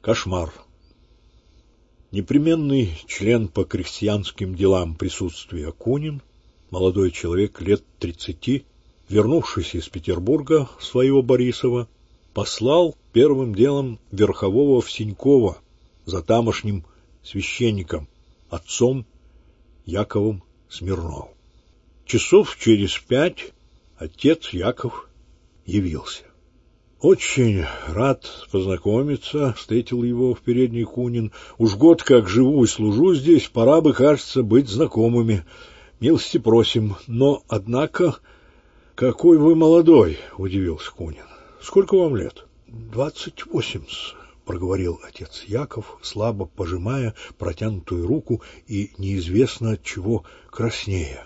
Кошмар. Непременный член по крестьянским делам присутствия Кунин, молодой человек лет 30, вернувшись из Петербурга в своего Борисова, послал первым делом верхового в Синьково за тамошним священником, отцом Яковом Смирновым. Часов через 5 отец Яков явился. «Очень рад познакомиться», — встретил его в передней Кунин. «Уж год как живу и служу здесь, пора бы, кажется, быть знакомыми. Милости просим. Но, однако, какой вы молодой», — удивился Кунин. «Сколько вам лет?» 28-с», — проговорил отец Яков, слабо пожимая протянутую руку и неизвестно от чего краснея.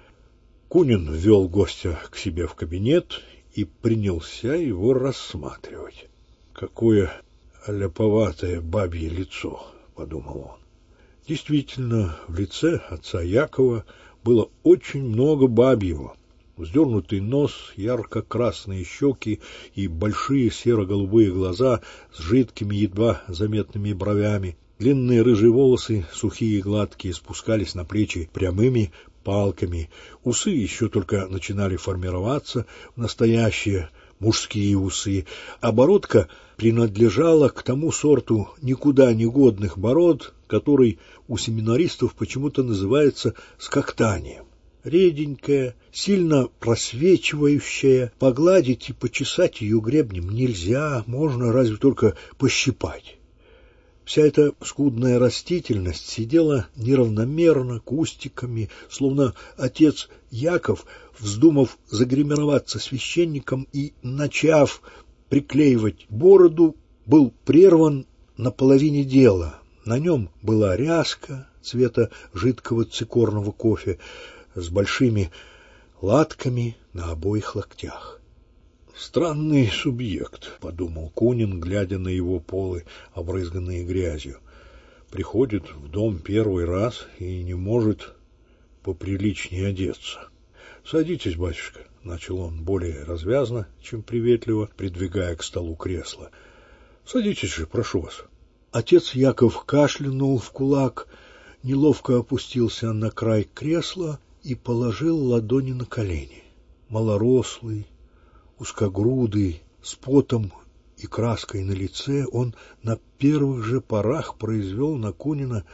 Кунин ввел гостя к себе в кабинет и принялся его рассматривать. «Какое ляповатое бабье лицо», — подумал он. Действительно, в лице отца Якова было очень много бабьего. Вздернутый нос, ярко-красные щеки и большие серо-голубые глаза с жидкими, едва заметными бровями. Длинные рыжие волосы, сухие и гладкие, спускались на плечи прямыми палками. Усы еще только начинали формироваться в настоящие мужские усы, а бородка принадлежала к тому сорту никуда не годных бород, который у семинаристов почему-то называется скоктанием. Реденькая, сильно просвечивающая, погладить и почесать ее гребнем нельзя, можно разве только пощипать. Вся эта скудная растительность сидела неравномерно, кустиками, словно отец Яков, вздумав загримироваться священником и начав приклеивать бороду, был прерван на половине дела. На нем была ряска цвета жидкого цикорного кофе с большими латками на обоих локтях. «Странный субъект», — подумал Кунин, глядя на его полы, обрызганные грязью. «Приходит в дом первый раз и не может поприличнее одеться». «Садитесь, батюшка», — начал он более развязно, чем приветливо, придвигая к столу кресло. «Садитесь же, прошу вас». Отец Яков кашлянул в кулак, неловко опустился на край кресла и положил ладони на колени. Малорослый, узкогрудый, с потом и краской на лице, он на первых же порах произвел на Кунина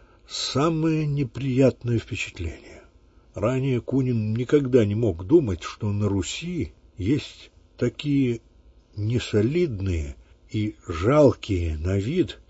самое неприятное впечатление. Ранее Кунин никогда не мог думать, что на Руси есть такие несолидные и жалкие на вид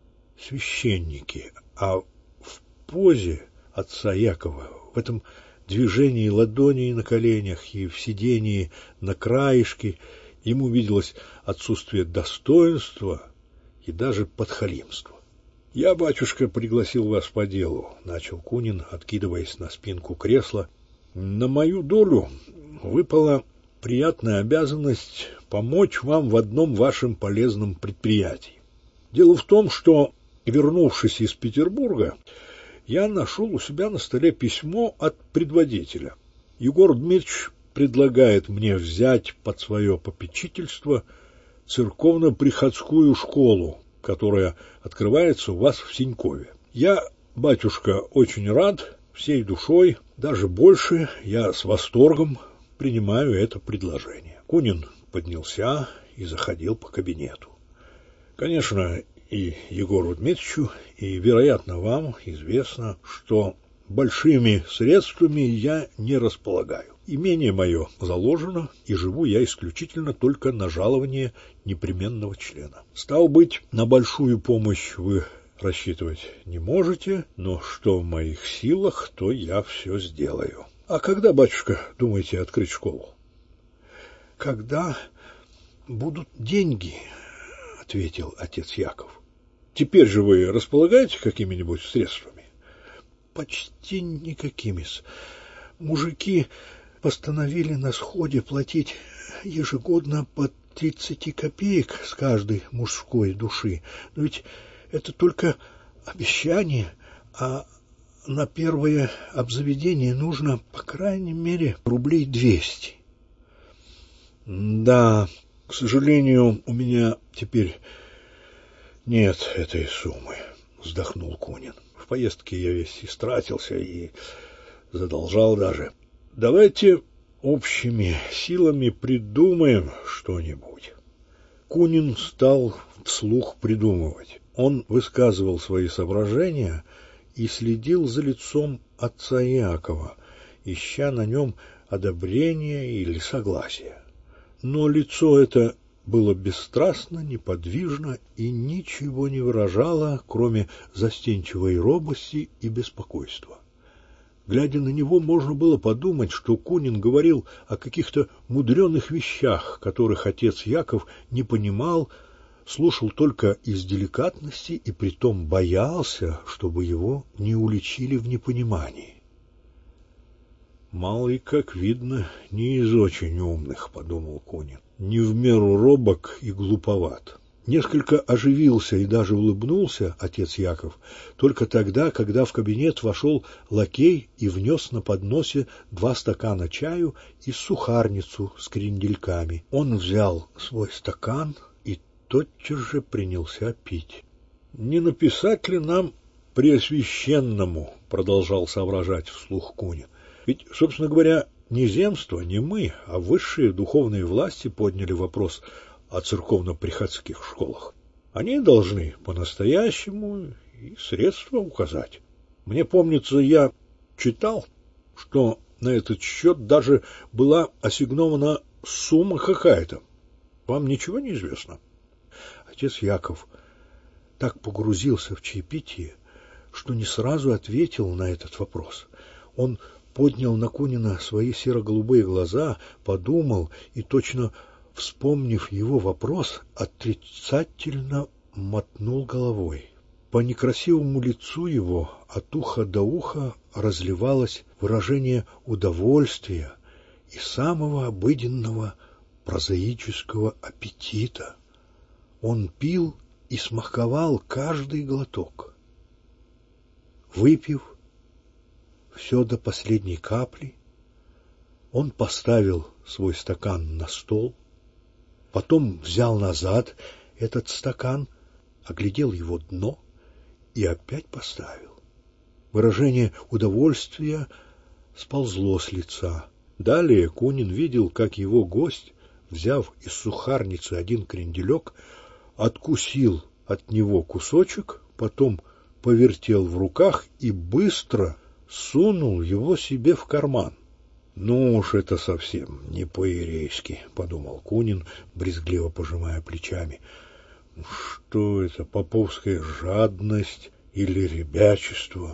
священники, а в позе отца Якова, в этом движении ладоней на коленях и в сидении на краешке ему виделось отсутствие достоинства и даже подхалимства. «Я, батюшка, пригласил вас по делу», — начал Кунин, откидываясь на спинку кресла. «На мою долю выпала приятная обязанность помочь вам в одном вашем полезном предприятии. Дело в том, что, вернувшись из Петербурга, я нашел у себя на столе письмо от предводителя. Егор Дмитриевич предлагает мне взять под свое попечительство церковно-приходскую школу, которая открывается у вас в Синькове. Я, батюшка, очень рад, всей душой, даже больше, я с восторгом принимаю это предложение». Кунин поднялся и заходил по кабинету. «Конечно, и Егору Дмитриевичу, и, вероятно, вам известно, что большими средствами я не располагаю. Имение мое заложено, и живу я исключительно только на жалование непременного члена. Стало быть, на большую помощь вы рассчитывать не можете, но что в моих силах, то я все сделаю. А когда, батюшка, думаете открыть школу?» «Когда будут деньги», — ответил отец Яков. «Теперь же вы располагаете какими-нибудь средствами?» «Почти никакими-с. Мужики постановили на сходе платить ежегодно по 30 копеек с каждой мужской души. Но ведь это только обещание, а на первое обзаведение нужно, по крайней мере, рублей 200. «Да, к сожалению, у меня теперь Нет этой суммы, вздохнул Кунин. В поездке я весь истратился и задолжал даже. Давайте общими силами придумаем что-нибудь. Кунин стал вслух придумывать. Он высказывал свои соображения и следил за лицом отца Якова, ища на нем одобрения или согласия. Но лицо это было бесстрастно, неподвижно и ничего не выражало, кроме застенчивой робости и беспокойства. Глядя на него, можно было подумать, что Кунин говорил о каких-то мудреных вещах, которых отец Яков не понимал, слушал только из деликатности и притом боялся, чтобы его не уличили в непонимании. «Малый, как видно, не из очень умных», — подумал Кунин, — «не в меру робок и глуповат». Несколько оживился и даже улыбнулся отец Яков только тогда, когда в кабинет вошел лакей и внес на подносе 2 стакана чаю и сухарницу с крендельками. Он взял свой стакан и тотчас же принялся пить. «Не написать ли нам Преосвященному?» — продолжал соображать вслух Кунин. «Ведь, собственно говоря, не земство, не мы, а высшие духовные власти подняли вопрос о церковно-приходских школах. Они должны по-настоящему и средства указать. Мне помнится, я читал, что на этот счет даже была ассигнована сумма какая-то. Вам ничего не известно?» Отец Яков так погрузился в чаепитие, что не сразу ответил на этот вопрос. Он поднял на Кунина свои серо-голубые глаза, подумал и, точно вспомнив его вопрос, отрицательно мотнул головой. По некрасивому лицу его от уха до уха разливалось выражение удовольствия и самого обыденного прозаического аппетита. Он пил и смаковал каждый глоток. Выпив все до последней капли, он поставил свой стакан на стол, потом взял назад этот стакан, оглядел его дно и опять поставил. Выражение удовольствия сползло с лица. Далее Кунин видел, как его гость, взяв из сухарницы 1 кренделек, откусил от него кусочек, потом повертел в руках и быстро сунул его себе в карман. «Ну уж это совсем не по-еврейски», — подумал Кунин, брезгливо пожимая плечами. «Что это, поповская жадность или ребячество?»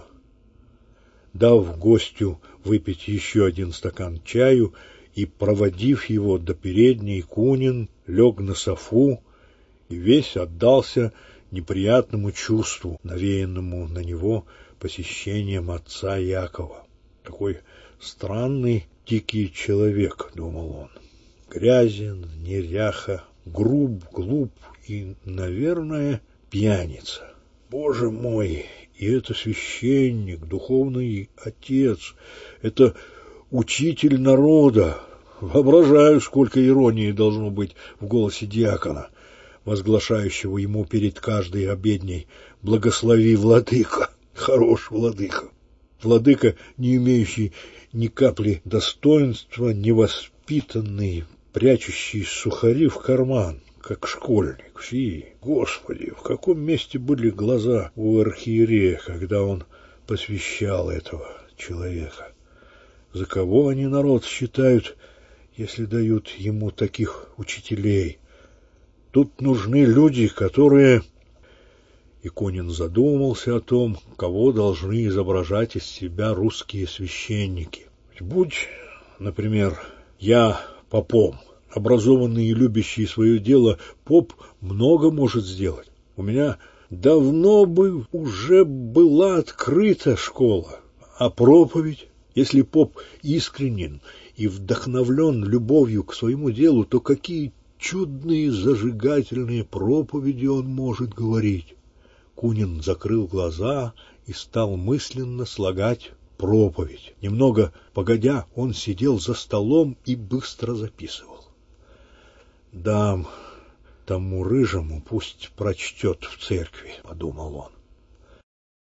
Дав гостю выпить еще 1 стакан чаю и проводив его до передней, Кунин лег на софу и весь отдался неприятному чувству, навеянному на него посещением отца Якова. Какой странный, дикий человек, думал он. Грязен, неряха, груб, глуп и, наверное, пьяница. Боже мой, и это священник, духовный отец, это учитель народа. Воображаю, сколько иронии должно быть в голосе диакона, возглашающего ему перед каждой обедней: «Благослови, владыка». Хорош владыка. Владыка, не имеющий ни капли достоинства, невоспитанный, прячущий сухари в карман, как школьник. Фи, Господи, в каком месте были глаза у архиерея, когда он посвящал этого человека? За кого они народ считают, если дают ему таких учителей? Тут нужны люди, которые... И Кунин задумался о том, кого должны изображать из себя русские священники. Будь, например, я попом, образованный и любящий свое дело поп много может сделать. У меня давно бы уже была открыта школа, а проповедь, если поп искренен и вдохновлен любовью к своему делу, то какие чудные зажигательные проповеди он может говорить. Кунин закрыл глаза и стал мысленно слагать проповедь. Немного погодя, он сидел за столом и быстро записывал. Дам тому рыжему пусть прочтет в церкви, — подумал он.